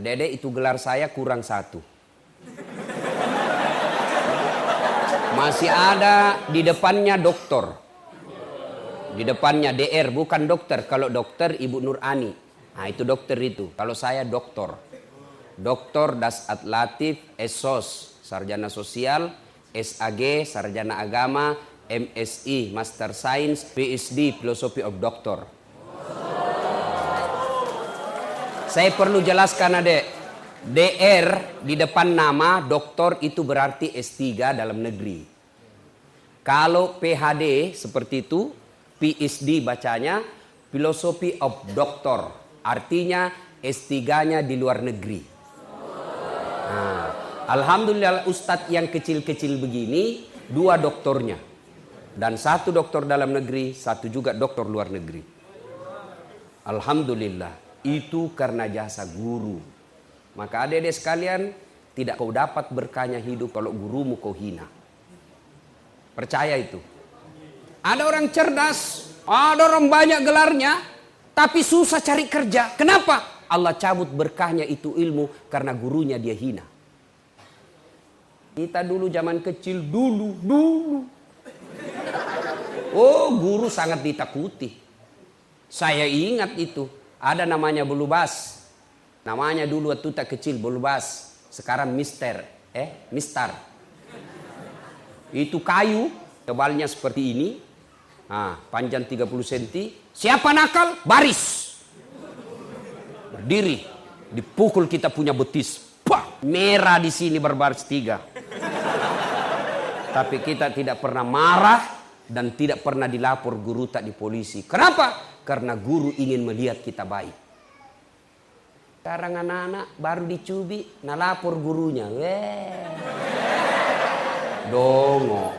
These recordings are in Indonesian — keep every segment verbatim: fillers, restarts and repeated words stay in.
Dede itu gelar saya kurang satu. Masih ada di depannya doktor. Di depannya D R, bukan dokter. Kalau dokter Ibu Nur Ani. Nah itu dokter itu. Kalau saya doktor. Doktor Dasat Latif, S O S, Sarjana Sosial, S A G, Sarjana Agama, M S I, Master Science, P H D, Philosophy of Doctor. Saya perlu jelaskan adek. D R di depan nama doktor itu berarti S tiga dalam negeri. Kalau P H D seperti itu, P H D bacanya Philosophy of Doctor. Artinya S tiga-nya di luar negeri. Nah, alhamdulillah Ustadz yang kecil-kecil begini, dua doktornya. Dan satu doktor dalam negeri, satu juga doktor luar negeri. Alhamdulillah. Itu karena jasa guru. Maka adik-adik sekalian, tidak kau dapat berkahnya hidup kalau gurumu kau hina. Percaya itu. Ada orang cerdas, ada orang banyak gelarnya, tapi susah cari kerja. Kenapa? Allah cabut berkahnya itu ilmu karena gurunya dia hina. Kita dulu zaman kecil, dulu, dulu. Oh, guru sangat ditakuti. Saya ingat itu. Ada namanya Bulubas. Namanya dulu waktu tak kecil Bulubas. Sekarang Mister. Eh, Mister. Itu kayu. Tebalnya seperti ini. Nah, panjang tiga puluh sentimeter. Siapa nakal? Baris. Berdiri. Dipukul kita punya betis. Pah! Merah di sini berbaris tiga. Tapi kita tidak pernah marah. Dan tidak pernah dilapor guru tak di polisi. Kenapa? Karena guru ingin melihat kita baik. Sekarang anak-anak baru dicubi, nalapor gurunya. Weh. Dongo.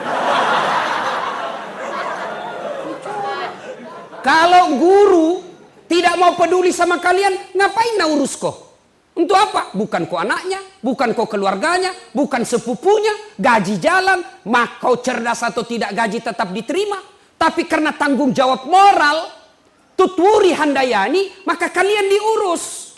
Kalau guru tidak mau peduli sama kalian, ngapain nak urus kau? Untuk apa? Bukan kau anaknya, bukan kau keluarganya, bukan sepupunya, gaji jalan, mak kau cerdas atau tidak gaji tetap diterima. Tapi karena tanggung jawab moral, tuturi handayani, maka kalian diurus.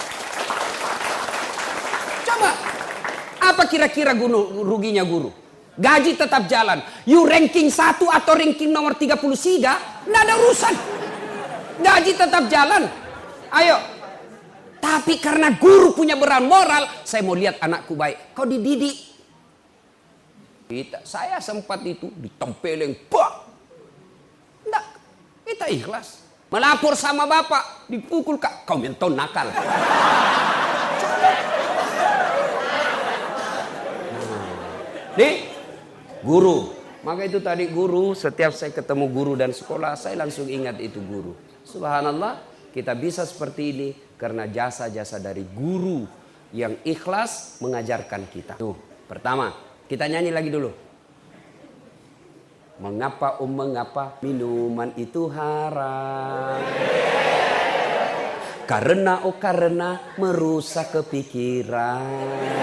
Coba, apa kira-kira guru, ruginya guru? Gaji tetap jalan. You ranking satu atau ranking nomor tiga puluh tiga, nggak ada urusan. Gaji tetap jalan. Ayo. Tapi karena guru punya beran moral, saya mau lihat anakku baik. Kau dididik. Kita, saya sempat itu ditempeleng. Bah! Nggak, kita ikhlas. Melapor sama bapak, dipukul kak. Kau menton nakal. Nih, guru. Maka itu tadi guru, setiap saya ketemu guru dan sekolah, saya langsung ingat itu guru. Subhanallah, kita bisa seperti ini karena jasa-jasa dari guru yang ikhlas mengajarkan kita. Tuh, pertama, kita nyanyi lagi dulu. Mengapa um mengapa minuman itu haram? Karena oh karena merusak kepikiran.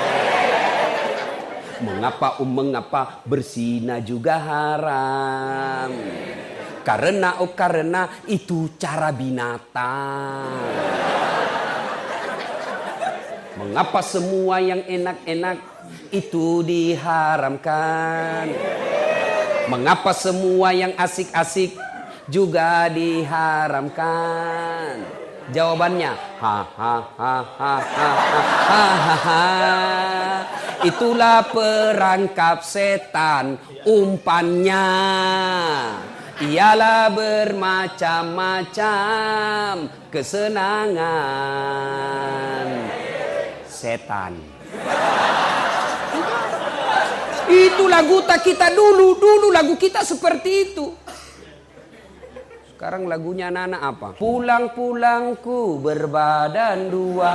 Mengapa um mengapa berzina juga haram? Karena oh karena itu cara binatang. Mengapa semua yang enak-enak itu diharamkan? Mengapa semua yang asik-asik juga diharamkan? Jawabannya, ha ha ha ha ha ha ha ha. Itulah perangkap setan, umpannya ialah bermacam-macam kesenangan setan. Itu lagu tak kita dulu, dulu lagu kita seperti itu. Sekarang lagunya anak-anak apa? Pulang-pulangku berbadan dua.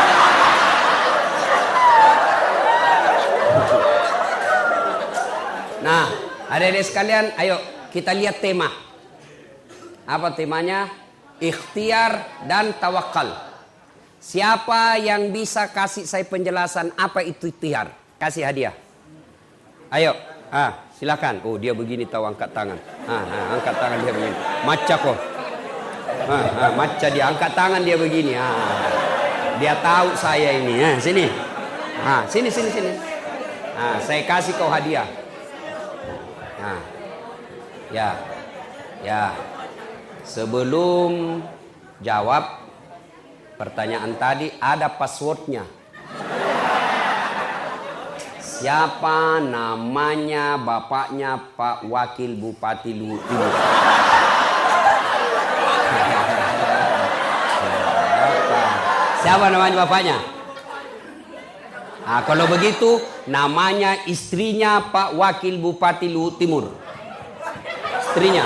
Nah, adik-adik sekalian, ayo kita lihat tema. Apa temanya? Ikhtiar dan tawakal. Siapa yang bisa kasih saya penjelasan apa itu ikhtiar? Kasih hadiah. Ayo, ah, silakan. Oh, dia begini tahu angkat tangan. Ah, ah, angkat tangan dia begini. Maca kok. Ah, ah, maca dia angkat tangan dia begini. Ah, Dia tahu saya ini. Nah, sini. Nah, sini, sini, sini. Nah, saya kasih kau hadiah. Nah, ya, ya. Sebelum jawab pertanyaan tadi, ada passwordnya. Siapa namanya bapaknya Pak Wakil Bupati Luhut Timur? Siapa namanya bapaknya? Nah, kalau begitu namanya istrinya Pak Wakil Bupati Luhut Timur. Istrinya.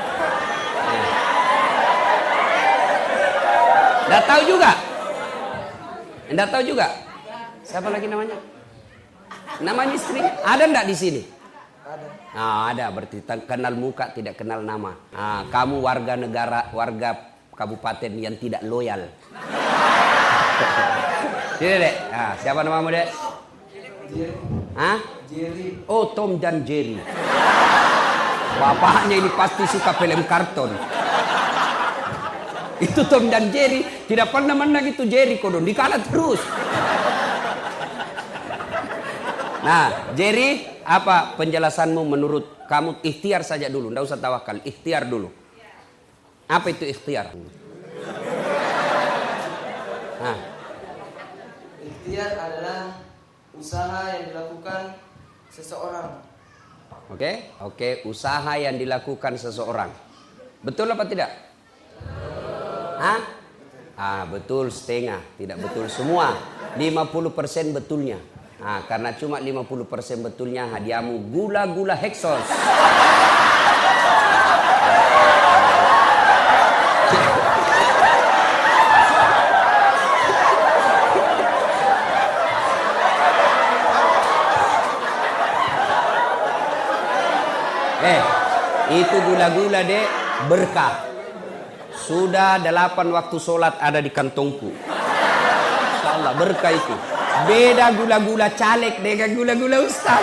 Nggak tahu juga? Nggak tahu juga? Siapa lagi namanya? Namanya istrinya. Ada nggak di sini? Ada. Nah, ada. Berarti kenal muka tidak kenal nama. Nah, kamu warga negara, warga kabupaten yang tidak loyal. Sini dek. Nah, siapa namamu dek? Jerry. Hah? Jerry. Oh, Tom dan Jerry. Bapaknya ini pasti suka film karton. Itu Tom dan Jerry. Tidak pernah menang itu Jerry kodon. Dikalah terus. Nah, Jerry, apa penjelasanmu menurut kamu? Ikhtiar saja dulu, nggak usah tawakal. Ikhtiar dulu. Apa itu ikhtiar? Nah. Ikhtiar adalah usaha yang dilakukan seseorang. Oke, oke, usaha yang dilakukan seseorang. Betul apa tidak? Hah? Ah, betul setengah, tidak betul semua. lima puluh persen betulnya. Nah, karena cuma lima puluh persen betulnya, hadiahmu gula-gula Hexos. Eh, itu gula-gula dek berkah. Sudah delapan waktu sholat ada di kantongku. Insyaallah berkah itu. Beda gula-gula caleg dengan gula-gula ustaz.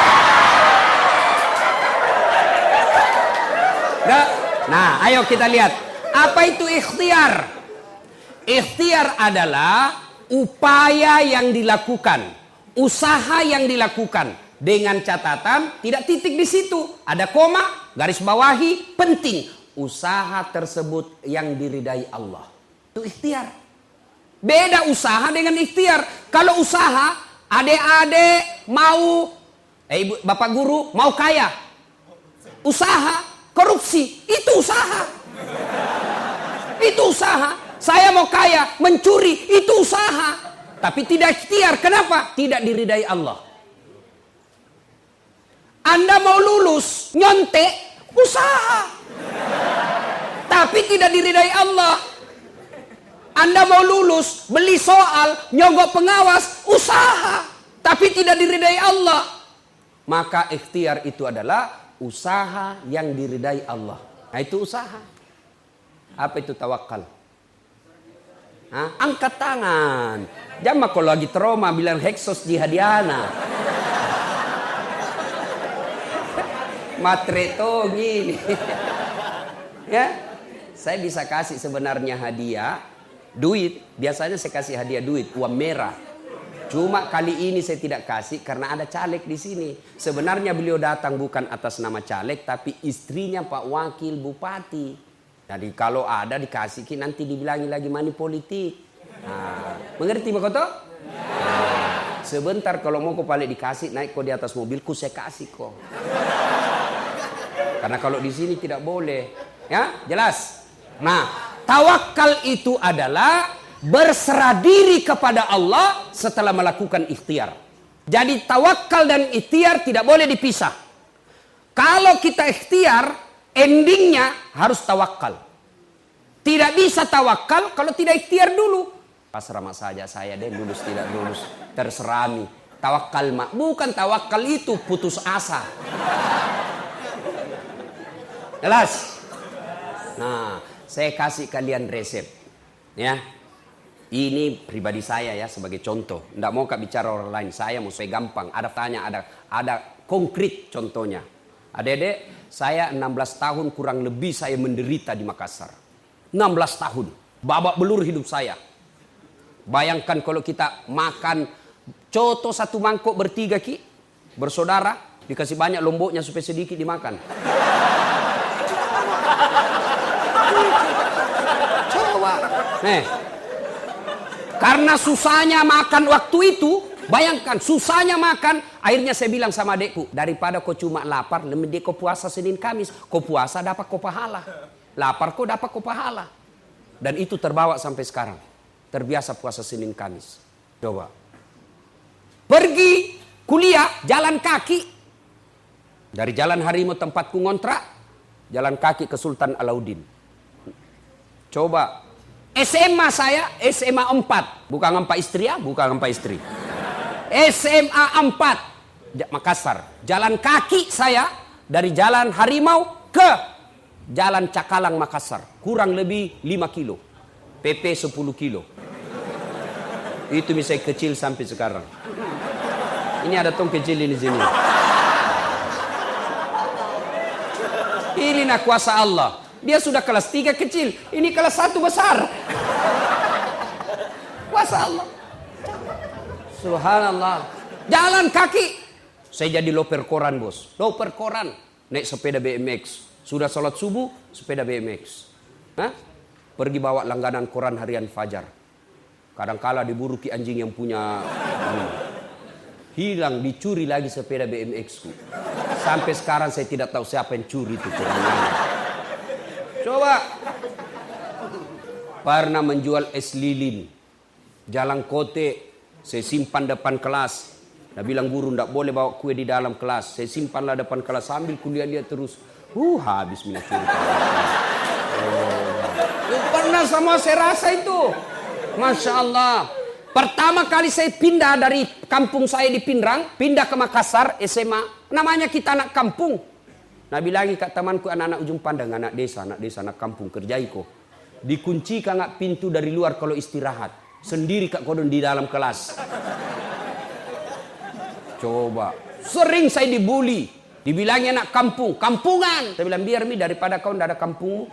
Nah, ayo kita lihat. Apa itu ikhtiar? Ikhtiar adalah upaya yang dilakukan, usaha yang dilakukan. Dengan catatan, tidak titik di situ. Ada koma, garis bawahi, penting. Usaha tersebut yang diridai Allah. Itu ikhtiar. Beda usaha dengan ikhtiar. Kalau usaha, adik-adik mau, eh, ibu, bapak guru mau kaya. Usaha, korupsi, itu usaha. Itu usaha. Saya mau kaya, mencuri, itu usaha. Tapi tidak ikhtiar. Kenapa? Tidak diridai Allah. Anda mau lulus, nyontek, usaha. Tapi tidak diridai Allah. Anda mau lulus, beli soal, nyogok pengawas, usaha. Tapi tidak diridai Allah. Maka ikhtiar itu adalah usaha yang diridai Allah. Nah itu usaha. Apa itu tawakal? Hah? Angkat tangan. Jangan kalau lagi trauma bilang Hexos jihadiana. Matreto gini. Ya, saya bisa kasih sebenarnya hadiah duit. Biasanya saya kasih hadiah duit uang merah. Cuma kali ini saya tidak kasih karena ada caleg di sini. Sebenarnya beliau datang bukan atas nama caleg, tapi istrinya Pak Wakil Bupati. Jadi kalau ada dikasih nanti dibilangi lagi money politik. Nah, mengerti Pak Koto? Nah, sebentar kalau mau kau balik dikasih naik kau di atas mobilku saya kasih kok. Karena kalau di sini tidak boleh, ya jelas. Nah, tawakal itu adalah berserah diri kepada Allah setelah melakukan ikhtiar. Jadi tawakal dan ikhtiar tidak boleh dipisah. Kalau kita ikhtiar, endingnya harus tawakal. Tidak bisa tawakal kalau tidak ikhtiar dulu. Pasrah saja saya deh lulus tidak lulus, terserah nih. Tawakal mak, bukan tawakal itu putus asa. Jelas? Nah, saya kasih kalian resep. Ya. Ini pribadi saya ya sebagai contoh. Nggak mau kak bicara orang lain. Saya mau saya gampang. Ada tanya, ada ada konkret contohnya. Adik-adik, saya enam belas tahun kurang lebih saya menderita di Makassar. enam belas tahun. Babak belur hidup saya. Bayangkan kalau kita makan coto satu mangkok bertiga ki, bersaudara, dikasih banyak lomboknya supaya sedikit dimakan. Coba. Nih. Karena susahnya makan waktu itu, bayangkan susahnya makan, akhirnya saya bilang sama adekku, daripada kau cuma lapar, lebih kau puasa Senin Kamis, kau puasa dapat kau pahala. Lapar kau dapat kau pahala. Dan itu terbawa sampai sekarang. Terbiasa puasa Senin Kamis. Coba. Pergi kuliah jalan kaki. Dari Jalan Harimau tempatku ngontrak, jalan kaki ke Sultan Alauddin. Coba. S M A saya S M A empat. Bukan empat istri ya, bukan empat istri. S M A empat Makassar. Jalan kaki saya dari Jalan Harimau ke Jalan Cakalang Makassar. Kurang lebih lima kilo. P P sepuluh kilo. Itu misalnya kecil sampai sekarang. Ini ada tong kecil ini sini. Ini nak kuasa Allah. Dia sudah kelas tiga kecil. Ini kelas satu besar. Kuasa Allah. Subhanallah. Jalan kaki. Saya jadi loper koran bos. Loper koran. Naik sepeda B M X. Sudah sholat subuh, sepeda B M X. Hah? Pergi bawa langganan koran harian Fajar. Kadangkala diburu ki anjing yang punya. Hilang, dicuri lagi sepeda B M X ku. Sampai sekarang saya tidak tahu siapa yang curi itu. Coba. Pernah menjual es lilin. Jalan kote. Saya simpan depan kelas. Dia bilang guru tidak boleh bawa kue di dalam kelas. Saya simpanlah depan kelas sambil kuliah dia terus. Uh habis minat curi. Oh. Pernah sama saya rasa itu. Masya Allah. Pertama kali saya pindah dari kampung saya di Pindrang. Pindah ke Makassar S M A. Namanya kita anak kampung. Nah bilangi kak temanku anak-anak ujung pandang. Anak desa, anak desa, anak kampung. Kerjai kok. Dikunci kak pintu dari luar kalau istirahat. Sendiri kak kodon di dalam kelas. Coba. Sering saya dibully. Dibilangi anak kampung. Kampungan. Saya bilang biar mi daripada kau tidak ada kampung.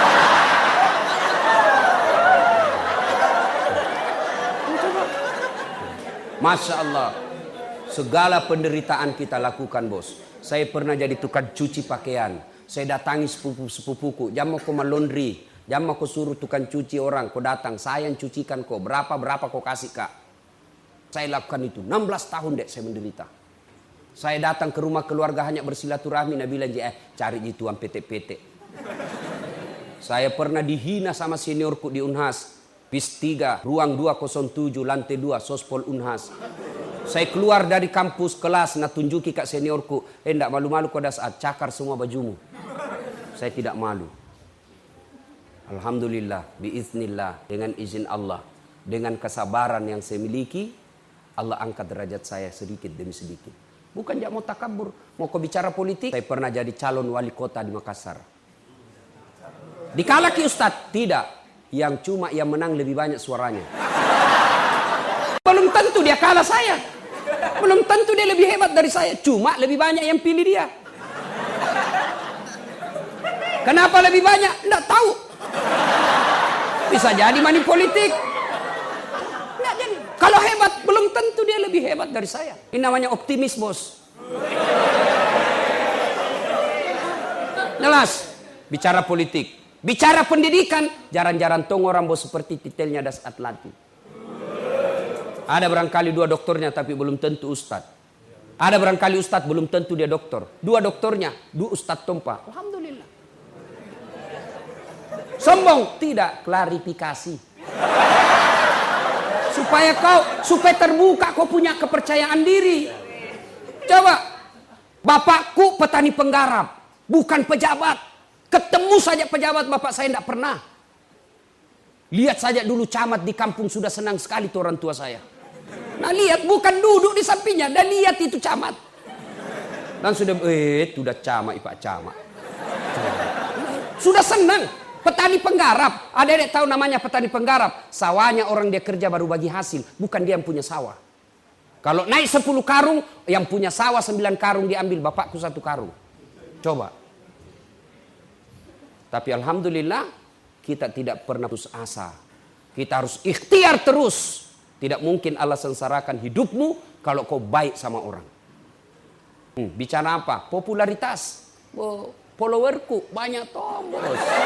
Masya Allah. Segala penderitaan kita lakukan bos. Saya pernah jadi tukang cuci pakaian. Saya datangi sepupu-sepupuku. Jam mau kau laundry. Jam mau kau suruh tukang cuci orang. Kau datang. Saya yang cucikan kau. Berapa-berapa kau kasih kak. Saya lakukan itu. enam belas tahun dek saya menderita. Saya datang ke rumah keluarga hanya bersilaturahmi. Nah bilang eh cari tuan P T P T. Saya pernah dihina sama seniorku di Unhas. P I S tiga, ruang dua nol tujuh, lantai dua, Sospol Unhas. Saya keluar dari kampus kelas, nah tunjuki kak seniorku. Eh enggak malu-malu kau dah saat cakar semua bajumu. Saya tidak malu. Alhamdulillah, biiznillah, dengan izin Allah. Dengan kesabaran yang saya miliki, Allah angkat derajat saya sedikit demi sedikit. Bukan dia mau takabur, mau kau bicara politik. Saya pernah jadi calon wali kota di Makassar. Dikalaki Ustadz? Tidak. Yang cuma yang menang lebih banyak suaranya. Belum tentu dia kalah saya. Belum tentu dia lebih hebat dari saya. Cuma lebih banyak yang pilih dia. Kenapa lebih banyak? Tidak tahu. Bisa jadi money politik. Nggak jadi. Kalau hebat, belum tentu dia lebih hebat dari saya. Ini namanya optimis bos. Jelas. Bicara politik. Bicara pendidikan, jarang-jarang tong orang bos seperti titelnya Das Atlati. Ada barangkali dua doktornya tapi belum tentu ustad. Ada barangkali ustad belum tentu dia doktor. Dua doktornya, dua ustad tompa. Alhamdulillah. Sombong? Tidak, klarifikasi. Supaya kau, supaya terbuka kau punya kepercayaan diri. Coba, bapakku petani penggarap, bukan pejabat. Ketemu saja pejabat bapak saya tidak pernah. Lihat saja dulu camat di kampung sudah senang sekali tuh orang tua saya. Nah lihat bukan duduk di sampingnya. Dan lihat itu camat. Dan sudah eh sudah camat ipak camat. Sudah senang. Petani penggarap. Ada yang tahu namanya petani penggarap. Sawahnya orang dia kerja baru bagi hasil. Bukan dia yang punya sawah. Kalau naik sepuluh karung. Yang punya sawah sembilan karung diambil. Bapakku satu karung. Coba. Tapi alhamdulillah kita tidak pernah putus asa. Kita harus ikhtiar terus. Tidak mungkin Allah sengsarakan hidupmu kalau kau baik sama orang. Hmm, bicara apa? Popularitas. Oh, followerku banyak tombol.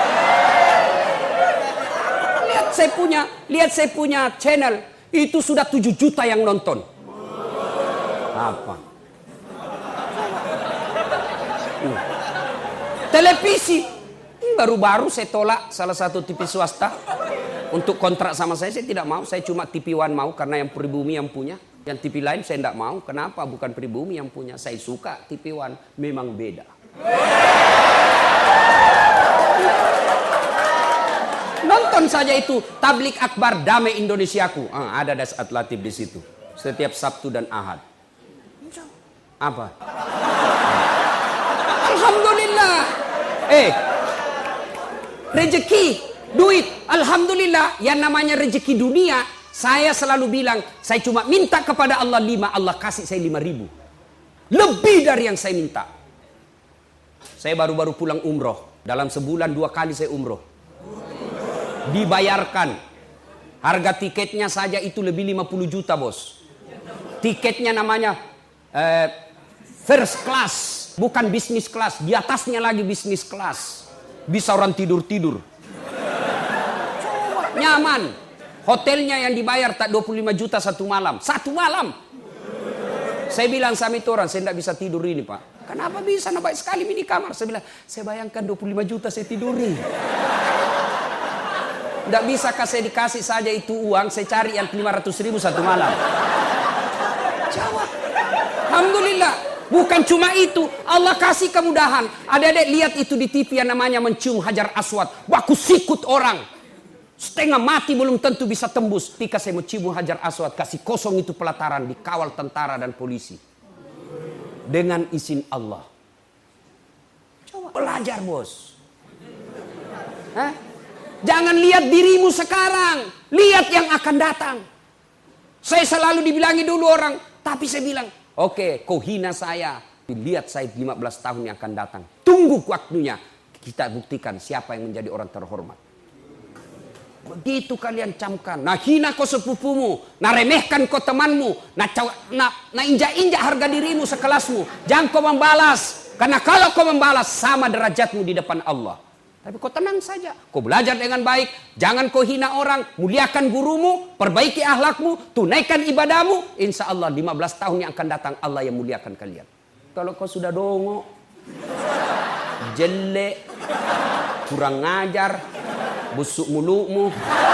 Lihat saya punya, lihat saya punya channel. Itu sudah tujuh juta yang nonton. Apa? Hmm. Televisi. Baru-baru saya tolak salah satu T V swasta. Untuk kontrak sama saya, saya tidak mau. Saya cuma T V One mau karena yang pribumi yang punya. Yang T V lain saya tidak mau. Kenapa? Bukan pribumi yang punya. Saya suka T V One. Memang beda. Nonton saja itu Tablik Akbar Damai Indonesiaku. Ah, ada Dasat Latif di situ. Setiap Sabtu dan Ahad. Apa? Alhamdulillah. Eh, rezeki. Duit, alhamdulillah, yang namanya rezeki dunia, saya selalu bilang, saya cuma minta kepada Allah lima, Allah kasih saya lima ribu. Lebih dari yang saya minta. Saya baru-baru pulang umroh. Dalam sebulan dua kali saya umroh. Dibayarkan. Harga tiketnya saja itu lebih lima puluh juta, bos. Tiketnya namanya eh, first class, bukan business class. Di atasnya lagi business class. Bisa orang tidur-tidur. Nyaman. Hotelnya yang dibayar tak dua puluh lima juta satu malam. Satu malam. Saya bilang sama itu orang, saya tidak bisa tidur ini, Pak. Kenapa bisa? Nah, baik sekali mini kamar. Saya bilang, saya bayangkan dua puluh lima juta saya tiduri. Tidak bisakah saya dikasih saja itu uang, saya cari yang lima ratus ribu satu malam. Jawab. Alhamdulillah. Bukan cuma itu, Allah kasih kemudahan. Adik-adik lihat itu di T V yang namanya mencium Hajar Aswad. Baku sikut orang. Setengah mati belum tentu bisa tembus. Ketika saya mau cium Hajar Aswad, kasih kosong itu pelataran, dikawal tentara dan polisi. Dengan izin Allah. Coba belajar, bos. Hah? Jangan lihat dirimu sekarang. Lihat yang akan datang. Saya selalu dibilangi dulu orang. Tapi saya bilang, oke, okay, kau hina saya. Lihat saya lima belas tahun yang akan datang. Tunggu waktunya. Kita buktikan siapa yang menjadi orang terhormat. Begitu kalian camkan. Nah hina kau sepupumu. Nah remehkan kau temanmu. Nah, nah, nah injak-injak harga dirimu sekelasmu. Jangan kau membalas. Karena kalau kau membalas sama derajatmu di depan Allah. Tapi kau tenang saja. Kau belajar dengan baik. Jangan kau hina orang. Muliakan gurumu. Perbaiki akhlakmu. Tunaikan ibadahmu. Insya Allah lima belas tahun yang akan datang Allah yang muliakan kalian. Kalau kau sudah dongok. Jelek. Kurang ngajar. Busuk mulutmu.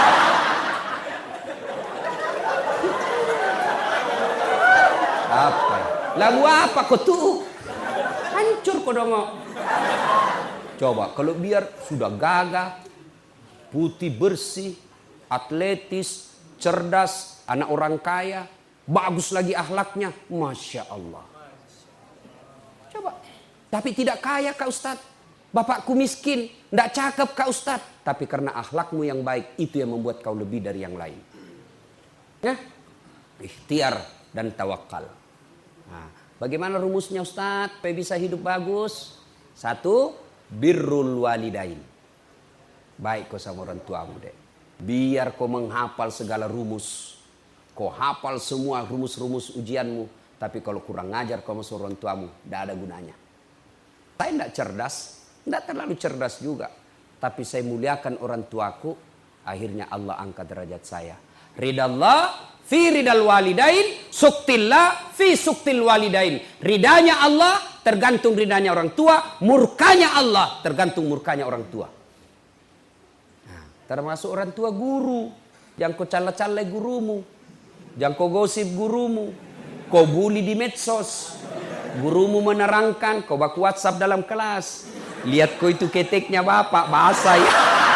Apa? Lagu apa kau tuh? Hancur kau dongok. Coba kalau biar sudah gagah, putih bersih, atletis, cerdas, anak orang kaya, bagus lagi akhlaknya, masya Allah. Coba, tapi tidak kaya Kak Ustadz. Bapakku miskin, tidak cakep Kak Ustadz. Tapi karena akhlakmu yang baik, itu yang membuat kau lebih dari yang lain. Ya, ikhtiar dan tawakal. Nah, bagaimana rumusnya Ustadz? Supaya bisa hidup bagus. Satu, birrul walidain. Baik kau sama orang tuamu deh. Biar kau menghafal segala rumus. Kau hafal semua rumus-rumus ujianmu. Tapi kalau kurang ngajar kau sama orang tuamu, tidak ada gunanya. Saya tidak cerdas. Tidak terlalu cerdas juga. Tapi saya muliakan orang tuaku. Akhirnya Allah angkat derajat saya. Ridallah fi ridal walidain. Suktillah fi suktil walidain. Ridanya Allah tergantung ridanya orang tua. Murkanya Allah tergantung murkanya orang tua. Nah, termasuk orang tua guru. Jangan kau cala-cala gurumu. Jangan kau gosip gurumu. Kau bully di medsos. Gurumu menerangkan. Kau baku WhatsApp dalam kelas. Lihat kau itu keteknya bapak, bahasa ya.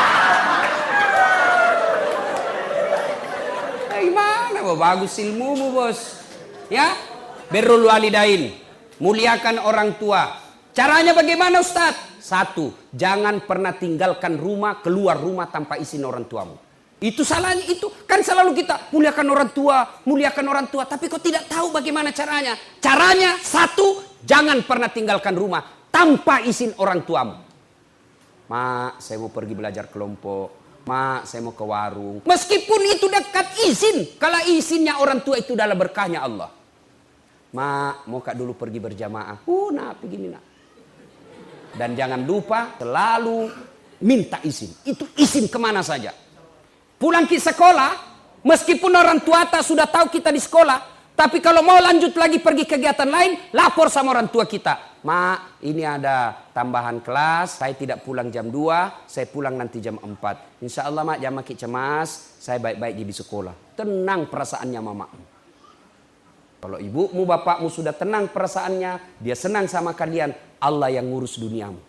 Gimana, bagus ilmumu bos. Ya, birrul walidain, muliakan orang tua. Caranya bagaimana Ustaz? Satu, jangan pernah tinggalkan rumah, keluar rumah tanpa izin orang tuamu. Itu salahnya, itu kan selalu kita muliakan orang tua, muliakan orang tua. Tapi kau tidak tahu bagaimana caranya. Caranya satu, jangan pernah tinggalkan rumah tanpa izin orang tuamu. Mak, saya mau pergi belajar kelompok. Mak, saya mau ke warung. Meskipun itu dekat, izin. Kalau izinnya orang tua itu adalah berkahnya Allah. Mak, mau kak dulu pergi berjamaah. Uh, nah, begini nak. Dan jangan lupa selalu minta izin. Itu izin kemana saja. Pulang ke sekolah, meskipun orang tua tak sudah tahu kita di sekolah. Tapi kalau mau lanjut lagi pergi kegiatan lain, lapor sama orang tua kita. Mak, ini ada tambahan kelas, saya tidak pulang jam dua, saya pulang nanti jam empat. Insya Allah mak, jangan makin cemas, saya baik-baik di sekolah. Tenang perasaannya mama. Kalau ibumu, bapakmu sudah tenang perasaannya, dia senang sama kalian, Allah yang ngurus duniamu.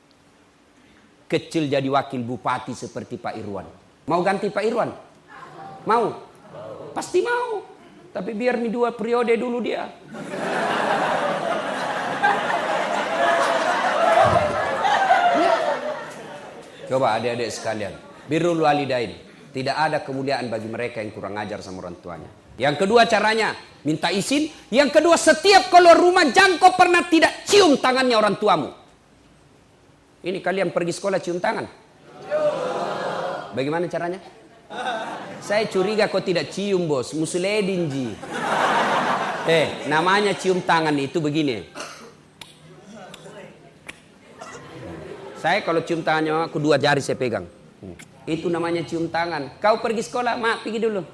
Kecil jadi wakil bupati seperti Pak Irwan. Mau ganti Pak Irwan? Mau? Pasti mau. Tapi biar nih dua periode dulu dia. Coba adik-adik sekalian, birrul walidain. Tidak ada kemuliaan bagi mereka yang kurang ajar sama orang tuanya. Yang kedua caranya, minta izin. Yang kedua, setiap keluar rumah jangan kau pernah tidak cium tangannya orang tuamu. Ini kalian pergi sekolah cium tangan. Bagaimana caranya? Saya curiga kau tidak cium bos, musuledin ji. Eh, namanya cium tangan itu begini. Saya kalau cium tangannya, aku dua jari saya pegang. Itu namanya cium tangan. Kau pergi sekolah, mak pergi dulu.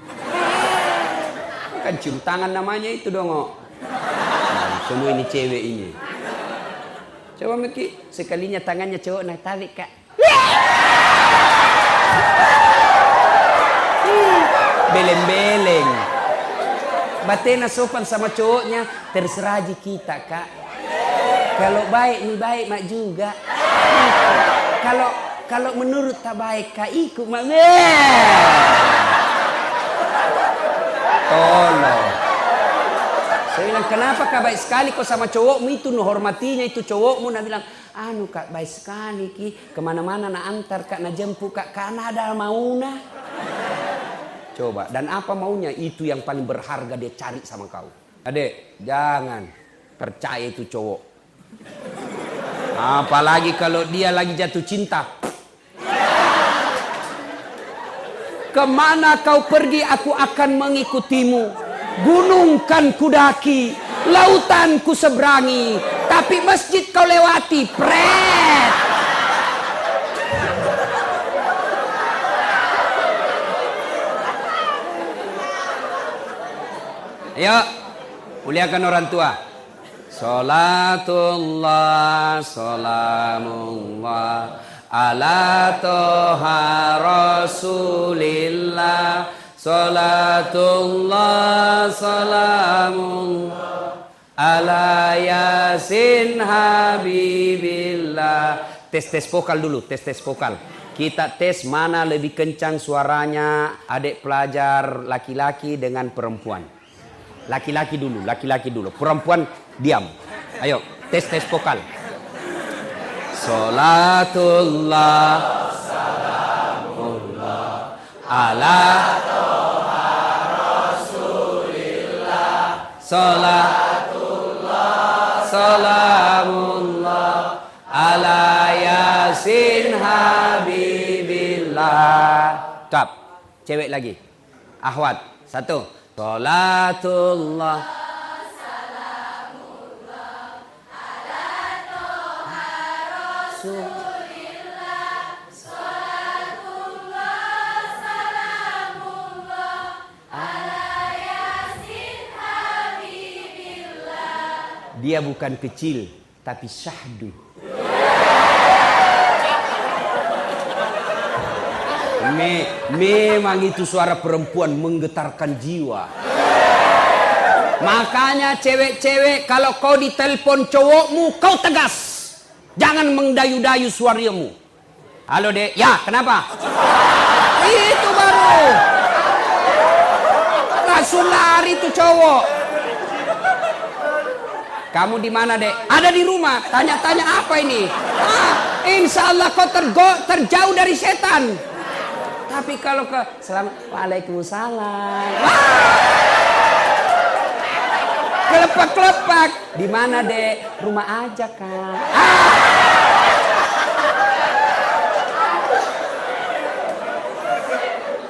Kan cium tangan namanya itu dong. Oh. Nah, semua ini cewek ini. Coba Miki, sekalinya tangannya cowok, nah tarik kak. Beleng-beleng. Batena sopan sama cowoknya, terserah aja kita kak. Kalau baik nih baik mak juga. Kalau kalau menurut tak baik kak ikut mak. Tolong. Saya bilang kenapa kak baik sekali kok sama cowokmu itu, nu hormatinya itu cowokmu. Nah bilang anu kak baik sekali ki, kemana-mana na antar kak na jemput kak, karena ada mauna. Coba, dan apa maunya itu yang paling berharga dia cari sama kau. Adek, jangan percaya itu cowok. Apalagi kalau dia lagi jatuh cinta. Kemana kau pergi aku akan mengikutimu. Gunung kan kudaki, lautan ku seberangi, tapi masjid kau lewati. Pret. Ayo, muliakan orang tua. Salatullah, salamullah, ala toha rasulillah. Salatullah, salamullah, ala yasin habibillah. Tes-tes vokal dulu, tes-tes vokal. Kita tes mana lebih kencang suaranya adik pelajar laki-laki dengan perempuan. Laki-laki dulu, laki-laki dulu. Perempuan diam. Ayo, tes tes vokal. Salatullah, salamullah, ala toha rasulillah. Salatullah, salamullah, ala yasin habibillah. Tap, cewek lagi. Ahwat, satu. Salatullah, salamullah, ala toha rasulillah. Salatullah, salamullah, ala yasin habibillah. Dia bukan kecil, tapi syahdu. Me, memang itu suara perempuan menggetarkan jiwa. Makanya cewek-cewek kalau kau ditelepon cowokmu, kau tegas. Jangan mengdayu-dayu suaramu. Halo dek, ya kenapa? Itu baru. Langsung lari tuh cowok. Kamu di mana dek? Ada di rumah. Tanya-tanya apa ini? Ah, insya Allah kau tergo, terjauh dari setan. Tapi kalau ke selamat waalaikumsalam. Kelepak-kelepak. Di mana dek? Rumah aja kan. Ah.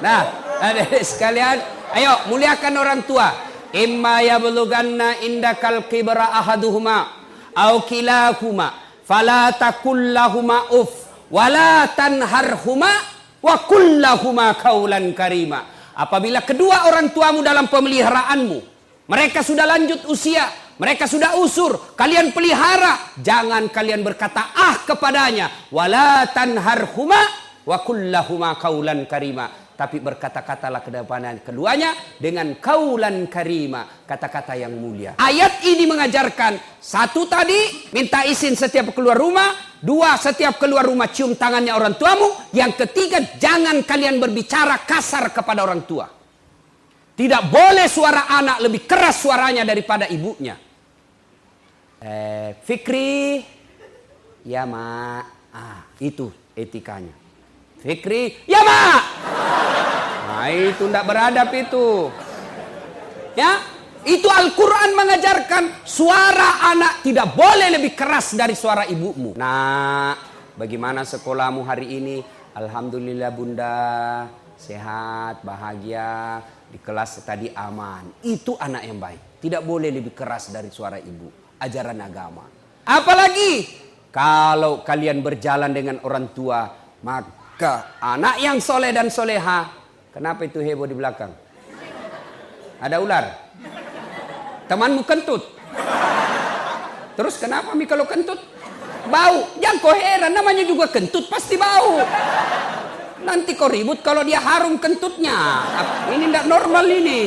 Nah, adik sekalian, ayo muliakan orang tua. Imma yablughanna indakal kibra ahaduhuma au kilahuma fala taqul lahumā uff wala tanharhuma wa qul lahumā qawlan karima. Apabila kedua orang tuamu dalam pemeliharaanmu, mereka sudah lanjut usia, mereka sudah usur, kalian pelihara, jangan kalian berkata ah kepadanya, wala tanharhuma wa qul lahumā qawlan karima. Tapi berkata-katalah kedepannya keduanya dengan kaulan karima, kata-kata yang mulia. Ayat ini mengajarkan, satu tadi minta izin setiap keluar rumah, dua setiap keluar rumah cium tangannya orang tuamu, yang ketiga jangan kalian berbicara kasar kepada orang tua. Tidak boleh suara anak lebih keras suaranya daripada ibunya. Eh, Fikri, ya mak, ah itu etikanya. Fikri, ya mak. Nah itu tidak beradab itu. Ya, itu Al-Quran mengajarkan suara anak tidak boleh lebih keras dari suara ibumu. Nah, bagaimana sekolahmu hari ini? Alhamdulillah bunda, sehat, bahagia, di kelas tadi aman. Itu anak yang baik. Tidak boleh lebih keras dari suara ibu. Ajaran agama. Apalagi kalau kalian berjalan dengan orang tua, maka anak yang soleh dan soleha. Kenapa itu heboh di belakang? Ada ular? Temanmu kentut? Terus kenapa mi kalau kentut? Bau. Jangan kau heran, namanya juga kentut pasti bau. Nanti kau ribut kalau dia harum kentutnya. Ini tidak normal ini.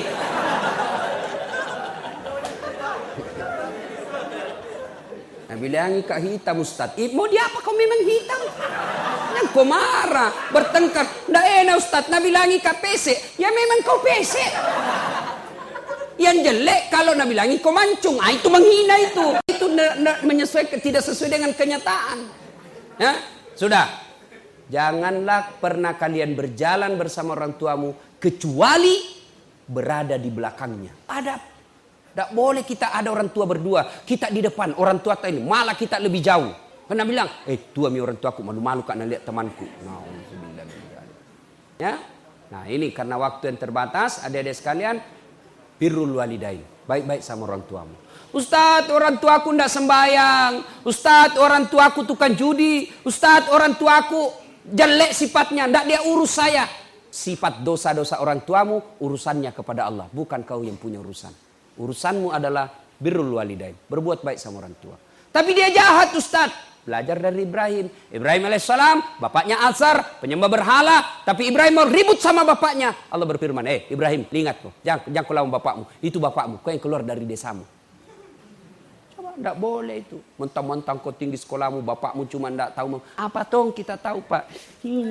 Nah, bilangi kak hitam Ustaz. Mau dia apa kau memang hitam? Yang kau marah, bertengkar. Nggak enak Ustaz, nah bilangi kak pesek. Ya memang kau pesek. Yang jelek kalau nak bilangi kau mancung. Ah, itu menghina itu. Itu menyesuaikan, tidak sesuai dengan kenyataan. Ya, sudah. Janganlah pernah kalian berjalan bersama orang tuamu kecuali berada di belakangnya. Adab. Tidak boleh kita ada orang tua berdua, kita di depan, orang tua ini malah kita lebih jauh. Karena bilang, eh tua mi orang tuaku, malu-malu karena lihat temanku. Nah, ya, nah ini karena waktu yang terbatas, adik-adik sekalian, birrul walidain, baik-baik sama orang tuamu. Ustadz, orang tuaku tidak sembahyang. Ustadz, orang tuaku tukang judi. Ustadz, orang tuaku jelek sifatnya, tidak dia urus saya. Sifat dosa-dosa orang tuamu, urusannya kepada Allah, bukan kau yang punya urusan. Urusanmu adalah birrul walidain, berbuat baik sama orang tua. Tapi dia jahat Ustaz. Belajar dari Ibrahim. Ibrahim alaihissalam, bapaknya Azar, penyembah berhala. Tapi Ibrahim mau ribut sama bapaknya. Allah berfirman, eh Ibrahim, ingat kau, jangan, jangan kau lawan bapakmu. Itu bapakmu, kau yang keluar dari desamu. Coba, tidak boleh itu. Mentang-mentang kau tinggi sekolahmu, bapakmu cuma tidak tahu. Apa tong kita tahu Pak? Hmm,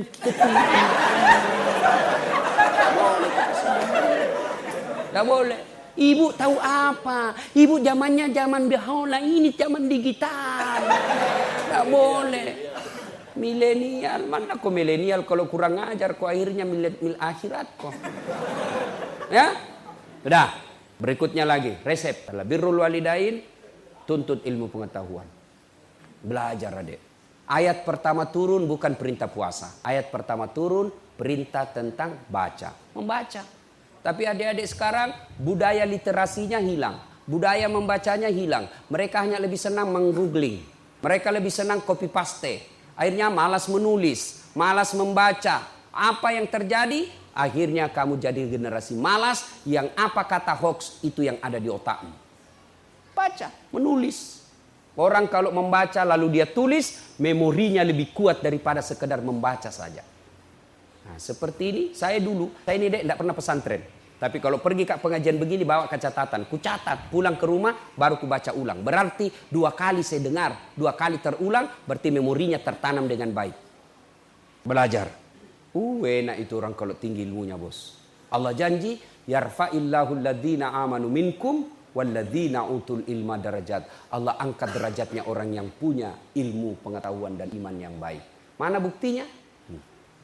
tidak boleh. Ibu tahu apa? Ibu zamannya zaman dahulu, ini zaman digital. Tidak boleh. Milenial, mana kok milenial kalau kurang ajar kok akhirnya mil, mil akhirat kok. Ya? Sudah. Berikutnya lagi, resep. Birrul walidain, tuntut ilmu pengetahuan. Belajar adik. Ayat pertama turun bukan perintah puasa. Ayat pertama turun perintah tentang baca. Membaca. Tapi adik-adik sekarang budaya literasinya hilang. Budaya membacanya hilang. Mereka hanya lebih senang menggoogling. Mereka lebih senang copy paste. Akhirnya malas menulis. Malas membaca. Apa yang terjadi? Akhirnya kamu jadi generasi malas. Yang apa kata hoax itu yang ada di otakmu. Baca, menulis. Orang kalau membaca lalu dia tulis. Memorinya lebih kuat daripada sekedar membaca saja. Nah, seperti ini saya dulu. Saya ini dek tidak pernah pesantren. Tapi kalau pergi ke pengajian begini bawa ke catatan. Ku catat, pulang ke rumah baru ku baca ulang. Berarti dua kali saya dengar, dua kali terulang. Berarti memorinya tertanam dengan baik. Belajar. Uh, enak itu orang kalau tinggi ilmunya bos. Allah janji, yarfa'illahu alladhina amanu minkum walladhina utul ilma darajat. Allah angkat derajatnya orang yang punya ilmu, pengetahuan dan iman yang baik. Mana buktinya? Hmm.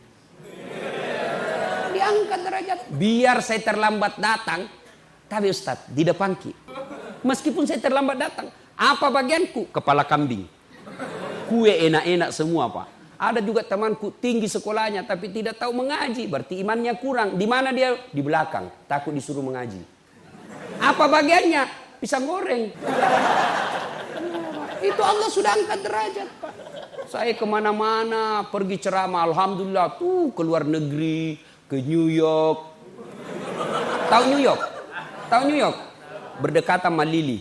Diangkat derajat. Biar saya terlambat datang. Tapi Ustaz, di depan ki. Meskipun saya terlambat datang. Apa bagianku? Kepala kambing. Kue enak-enak semua Pak. Ada juga temanku tinggi sekolahnya tapi tidak tahu mengaji. Berarti imannya kurang. Di mana dia? Di belakang. Takut disuruh mengaji. Apa bagiannya? Pisang goreng. Itu Allah sudah angkat derajat, Pak. Saya kemana-mana pergi ceramah. Alhamdulillah tuh ke luar negeri. Ke New York. Tahu New York? Tahu New York? Berdekatan sama Lili.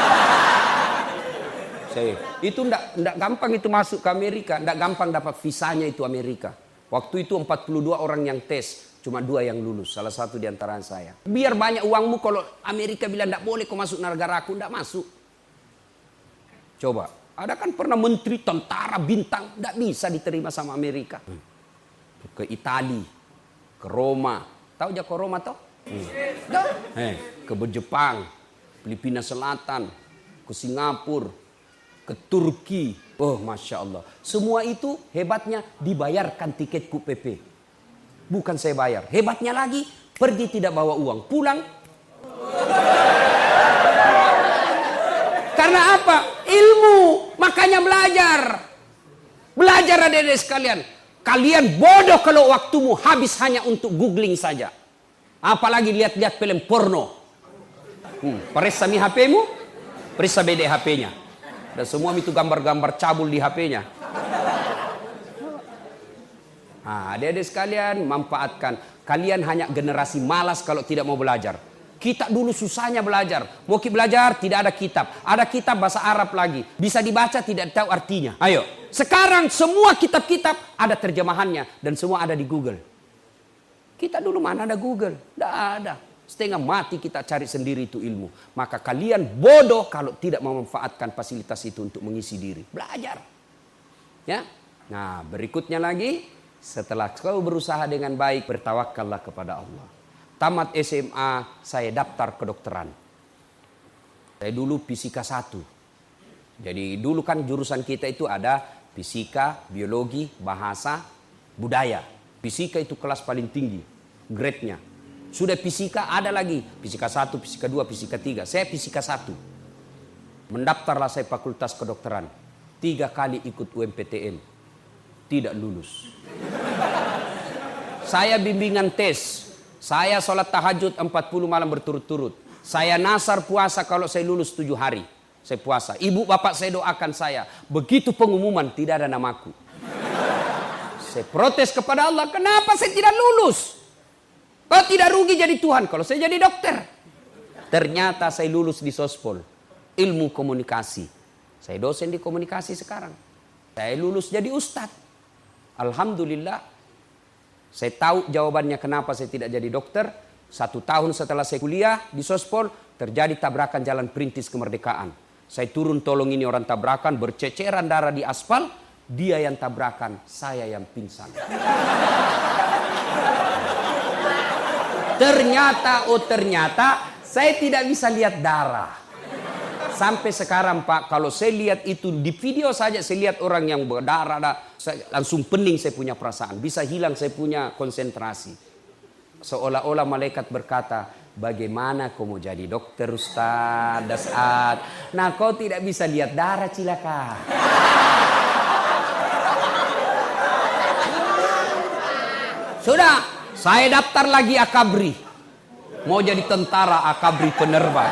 Saya, itu enggak, enggak gampang itu masuk ke Amerika. Enggak gampang dapat visanya itu Amerika. Waktu itu empat puluh dua orang yang tes. Cuma dua yang lulus. Salah satu di antara saya. Biar banyak uangmu kalau Amerika bilang enggak boleh kau masuk negara aku. Enggak masuk. Coba. Ada kan pernah menteri tentara bintang. Enggak bisa diterima sama Amerika. Ke Itali. Ke Roma. Tahu aja ke Roma toh? Hmm. Eh, ke Jepang. Filipina Selatan. Ke Singapura. Ke Turki. Oh Masya Allah. Semua itu hebatnya dibayarkan tiketku P P. Bukan saya bayar. Hebatnya lagi pergi tidak bawa uang. Pulang. Karena apa? Ilmu. Makanya belajar. Belajar adik-adik sekalian. Kalian bodoh kalau waktumu habis hanya untuk googling saja. Apalagi lihat-lihat film porno. Hmm. Periksa mi H P-mu. Periksa B D H P-nya. Dan semua itu gambar-gambar cabul di H P-nya. Nah, adik-adik sekalian manfaatkan. Kalian hanya generasi malas kalau tidak mau belajar. Kita dulu susahnya belajar. Mau kita belajar tidak ada kitab. Ada kitab bahasa Arab lagi. Bisa dibaca tidak tahu artinya. Ayo. Sekarang semua kitab-kitab ada terjemahannya. Dan semua ada di Google. Kita dulu mana ada Google? Tidak ada. Setengah mati kita cari sendiri itu ilmu. Maka kalian bodoh kalau tidak memanfaatkan fasilitas itu untuk mengisi diri. Belajar. Ya. Nah, berikutnya lagi, setelah kau berusaha dengan baik, bertawakallah kepada Allah. Tamat S M A, saya daftar kedokteran. Saya dulu fisika satu. Jadi dulu kan jurusan kita itu ada fisika, biologi, bahasa, budaya. Fisika itu kelas paling tinggi, grade-nya. Sudah fisika ada lagi. Fisika satu, fisika dua, fisika tiga. Saya fisika satu. Mendaftarlah saya fakultas kedokteran. Tiga kali ikut U M P T N. Tidak lulus. Saya bimbingan tes. Saya sholat tahajud empat puluh malam berturut-turut. Saya nasar puasa kalau saya lulus tujuh hari. Saya puasa. Ibu bapak saya doakan saya. Begitu pengumuman tidak ada namaku. Saya protes kepada Allah. Kenapa saya tidak lulus? Oh, tidak rugi jadi Tuhan kalau saya jadi dokter. Ternyata saya lulus di Sospol. Ilmu komunikasi. Saya dosen di komunikasi sekarang. Saya lulus jadi ustadz. Alhamdulillah. Saya tahu jawabannya kenapa saya tidak jadi dokter. Satu tahun setelah saya kuliah di Sospol. Terjadi tabrakan jalan perintis kemerdekaan. Saya turun tolong ini orang tabrakan. Berceceran darah di aspal. Dia yang tabrakan. Saya yang pingsan. Ternyata, oh ternyata, saya tidak bisa lihat darah. Sampai sekarang Pak, kalau saya lihat itu di video saja, saya lihat orang yang berdarah, saya langsung pening saya punya perasaan. Bisa hilang saya punya konsentrasi. Seolah-olah malaikat berkata, bagaimana kau mau jadi dokter Ustaz, Dasat? Nah kau tidak bisa lihat darah cilaka. Sudah. Saya daftar lagi Akabri. Mau jadi tentara Akabri penerbang.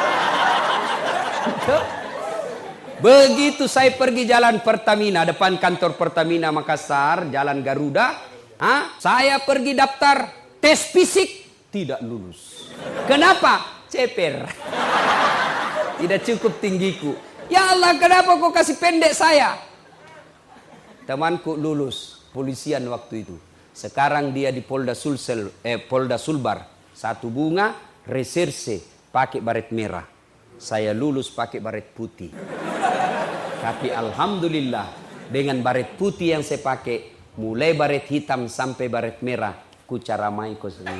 Begitu saya pergi jalan Pertamina. Depan kantor Pertamina Makassar. Jalan Garuda. Ha? Saya pergi daftar tes fisik. Tidak lulus. Kenapa? Ceper. Tidak cukup tinggiku. Ya Allah kenapa kau kasih pendek saya? Temanku lulus. Polisian waktu itu. Sekarang dia di Polda Sulsel, eh, Polda Sulbar. Satu bunga, reserse, pakai baret merah. Saya lulus pakai baret putih. Tapi alhamdulillah, dengan baret putih yang saya pakai, mulai baret hitam sampai baret merah, ku caramai ko sendiri.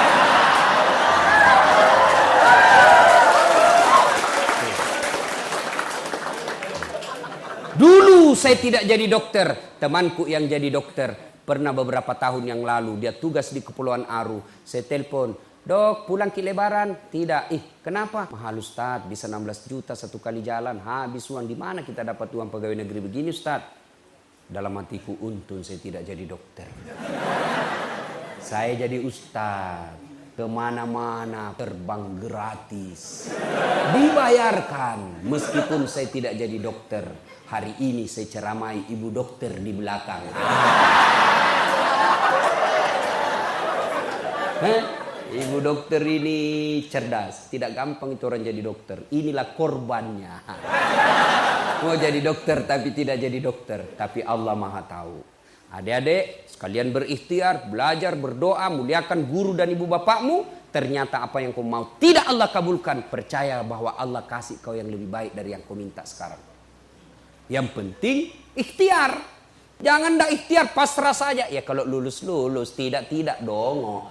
Dulu saya tidak jadi dokter, temanku yang jadi dokter. Pernah beberapa tahun yang lalu, dia tugas di Kepulauan Aru. Saya telepon, dok pulang ke Lebaran? Tidak. Ih kenapa? Mahal Ustaz, bisa enam belas juta satu kali jalan. Habis uang, di mana kita dapat uang pegawai negeri begini Ustaz? Dalam hatiku, untung saya tidak jadi dokter. Saya jadi ustaz. Kemana-mana terbang gratis. Dibayarkan. Meskipun saya tidak jadi dokter. Hari ini saya ceramai ibu dokter di belakang. Hah? Ibu dokter ini cerdas. Tidak gampang itu orang jadi dokter. Inilah korbannya. Mau jadi dokter tapi tidak jadi dokter. Tapi Allah Maha tahu. Adik-adik sekalian berikhtiar, belajar, berdoa, muliakan guru dan ibu bapakmu. Ternyata apa yang kau mau tidak Allah kabulkan. Percaya bahwa Allah kasih kau yang lebih baik dari yang kau minta sekarang. Yang penting ikhtiar. Jangan dah ikhtiar pasrah saja. Ya kalau lulus-lulus, tidak-tidak dong.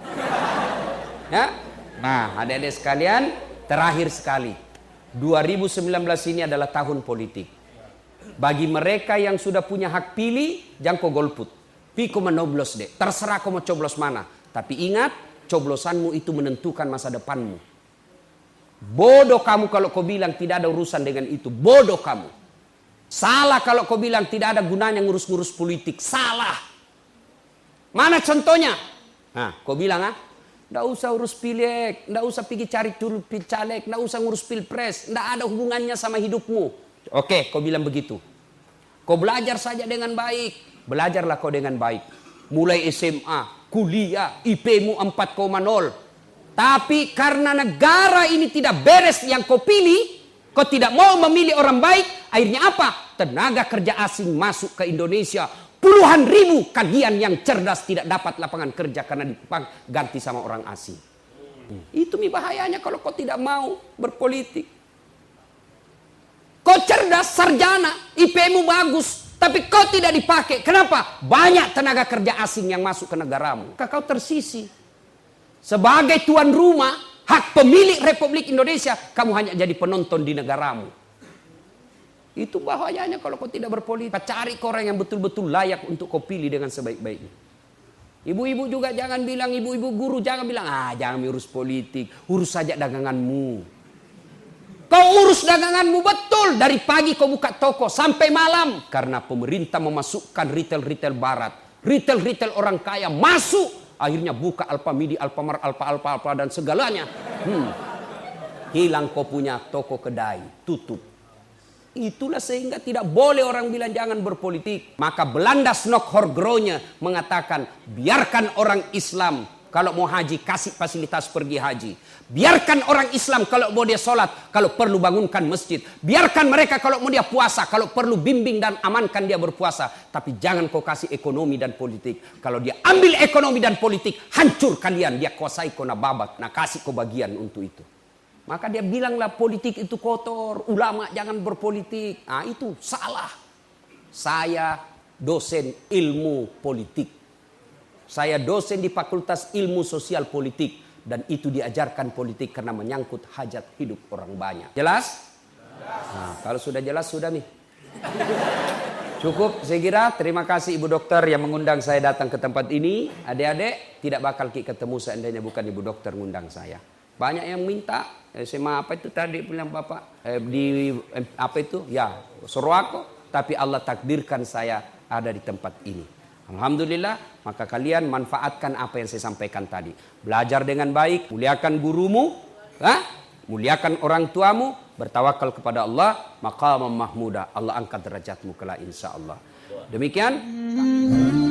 Ya? Nah adik-adik sekalian, terakhir sekali. dua ribu sembilan belas ini adalah tahun politik. Bagi mereka yang sudah punya hak pilih, jangan kau golput. Pi kau menoblos deh. Terserah kau mau coblos mana. Tapi ingat, coblosanmu itu menentukan masa depanmu. Bodoh kamu kalau kau bilang tidak ada urusan dengan itu. Bodoh kamu. Salah kalau kau bilang tidak ada gunanya ngurus-ngurus politik. Salah. Mana contohnya? Nah, kau bilang ah, nggak usah urus pileg, nggak usah pergi cari dulu caleg, nggak usah ngurus pilpres, nggak ada hubungannya sama hidupmu. Oke, kau bilang begitu. Kau belajar saja dengan baik. Belajarlah kau dengan baik. Mulai S M A, kuliah, I P-mu empat koma nol. Tapi karena negara ini tidak beres yang kau pilih, kau tidak mau memilih orang baik, akhirnya apa? Tenaga kerja asing masuk ke Indonesia. Puluhan ribu kalian yang cerdas tidak dapat lapangan kerja karena diganti sama orang asing. Itu bahayanya kalau kau tidak mau berpolitik. Kau cerdas, sarjana, I P-mu bagus, tapi kau tidak dipakai. Kenapa? Banyak tenaga kerja asing yang masuk ke negaramu. Kau tersisi. Sebagai tuan rumah, hak pemilik Republik Indonesia, kamu hanya jadi penonton di negaramu. Itu bahayanya kalau kau tidak berpolitik. Cari orang yang betul-betul layak untuk kau pilih dengan sebaik-baiknya. Ibu-ibu juga jangan bilang, ibu-ibu guru jangan bilang, ah jangan urus politik, urus saja daganganmu. Kau urus daganganmu betul. Dari pagi kau buka toko sampai malam. Karena pemerintah memasukkan retail-retail barat. Retail-retail orang kaya masuk. Akhirnya buka Alfamidi, Alfamart, Alfa, Alfa, Alfa dan segalanya. Hmm. Hilang kau punya toko kedai. Tutup. Itulah sehingga tidak boleh orang bilang jangan berpolitik. Maka Belanda Snok-Horgronya mengatakan biarkan orang Islam kalau mau haji kasih fasilitas pergi haji. Biarkan orang Islam kalau mau dia sholat, kalau perlu bangunkan masjid. Biarkan mereka kalau mau dia puasa, kalau perlu bimbing dan amankan dia berpuasa. Tapi jangan kau kasih ekonomi dan politik. Kalau dia ambil ekonomi dan politik, hancur kalian. Dia kuasai kau nak babat, nak kasih kau bagian untuk itu. Maka dia bilanglah politik itu kotor, ulama jangan berpolitik. Nah itu salah. Saya dosen ilmu politik. Saya dosen di Fakultas Ilmu Sosial Politik. Dan itu diajarkan politik karena menyangkut hajat hidup orang banyak. Jelas? Nah, kalau sudah jelas, sudah nih. Cukup saya kira. Terima kasih Ibu Dokter yang mengundang saya datang ke tempat ini. Adik-adik tidak bakal ketemu seandainya bukan Ibu Dokter ngundang saya. Banyak yang minta. Eh, sama apa itu tadi bilang Bapak? Eh, di eh, apa itu? Ya, Sorowako. Tapi Allah takdirkan saya ada di tempat ini. Alhamdulillah, maka kalian manfaatkan apa yang saya sampaikan tadi. Belajar dengan baik, muliakan gurumu, ha? Muliakan orang tuamu, bertawakal kepada Allah, maqamam mahmuda. Allah angkat derajatmu kelak insya Allah. Demikian.